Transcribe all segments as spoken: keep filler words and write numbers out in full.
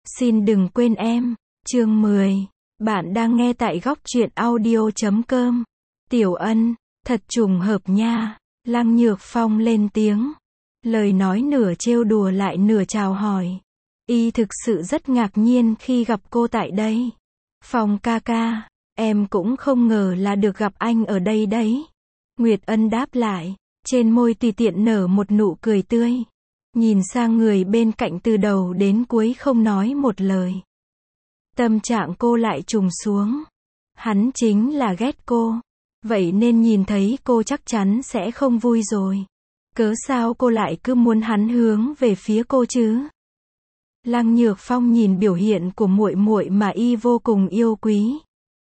Xin đừng quên em. Chương mười. Bạn đang nghe tại góc truyện audio chấm com. Tiểu Ân, thật trùng hợp nha. Lăng Nhược Phong lên tiếng. Lời nói nửa trêu đùa lại nửa chào hỏi. Y thực sự rất ngạc nhiên khi gặp cô tại đây. Phong ca ca, em cũng không ngờ là được gặp anh ở đây đấy. Nguyệt Ân đáp lại, trên môi tùy tiện nở một nụ cười tươi. Nhìn sang người bên cạnh từ đầu đến cuối không nói một lời. Tâm trạng cô lại trùng xuống. Hắn chính là ghét cô. Vậy nên nhìn thấy cô chắc chắn sẽ không vui rồi. Cớ sao cô lại cứ muốn hắn hướng về phía cô chứ? Lăng Nhược Phong nhìn biểu hiện của muội muội mà y vô cùng yêu quý.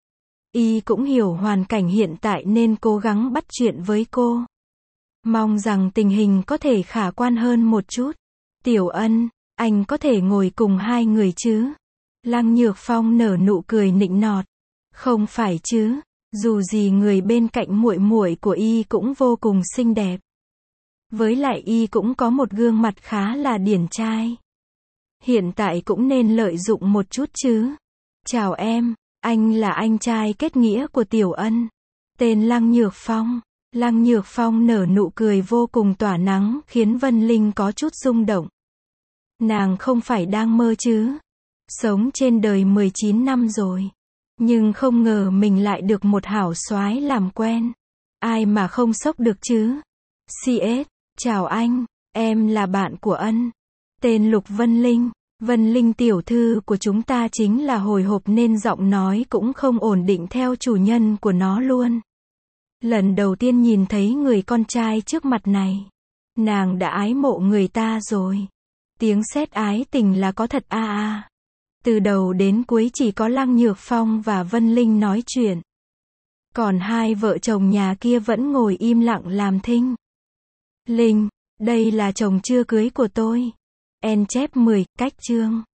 Y cũng hiểu hoàn cảnh hiện tại nên cố gắng bắt chuyện với cô. Mong rằng tình hình có thể khả quan hơn một chút. Tiểu Ân, anh có thể ngồi cùng hai người chứ? Lăng Nhược Phong nở nụ cười nịnh nọt. Không phải chứ, dù gì người bên cạnh muội muội của y cũng vô cùng xinh đẹp. Với lại y cũng có một gương mặt khá là điển trai. Hiện tại cũng nên lợi dụng một chút chứ. Chào em, anh là anh trai kết nghĩa của Tiểu Ân. Tên Lăng Nhược Phong. Lăng Nhược Phong nở nụ cười vô cùng tỏa nắng khiến Vân Linh có chút rung động. Nàng không phải đang mơ chứ. Sống trên đời mười chín năm rồi. Nhưng không ngờ mình lại được một hảo soái làm quen. Ai mà không sốc được chứ. xê ét, chào anh, em là bạn của Ân. Tên Lục Vân Linh. Vân Linh tiểu thư của chúng ta chính là hồi hộp nên giọng nói cũng không ổn định theo chủ nhân của nó luôn. Lần đầu tiên nhìn thấy người con trai trước mặt này, nàng đã ái mộ người ta rồi. Tiếng sét ái tình là có thật a à a. Từ đầu đến cuối chỉ có Lăng Nhược Phong và Vân Linh nói chuyện. Còn hai vợ chồng nhà kia vẫn ngồi im lặng làm thinh. Linh, đây là chồng chưa cưới của tôi. En chép mười, cách chương.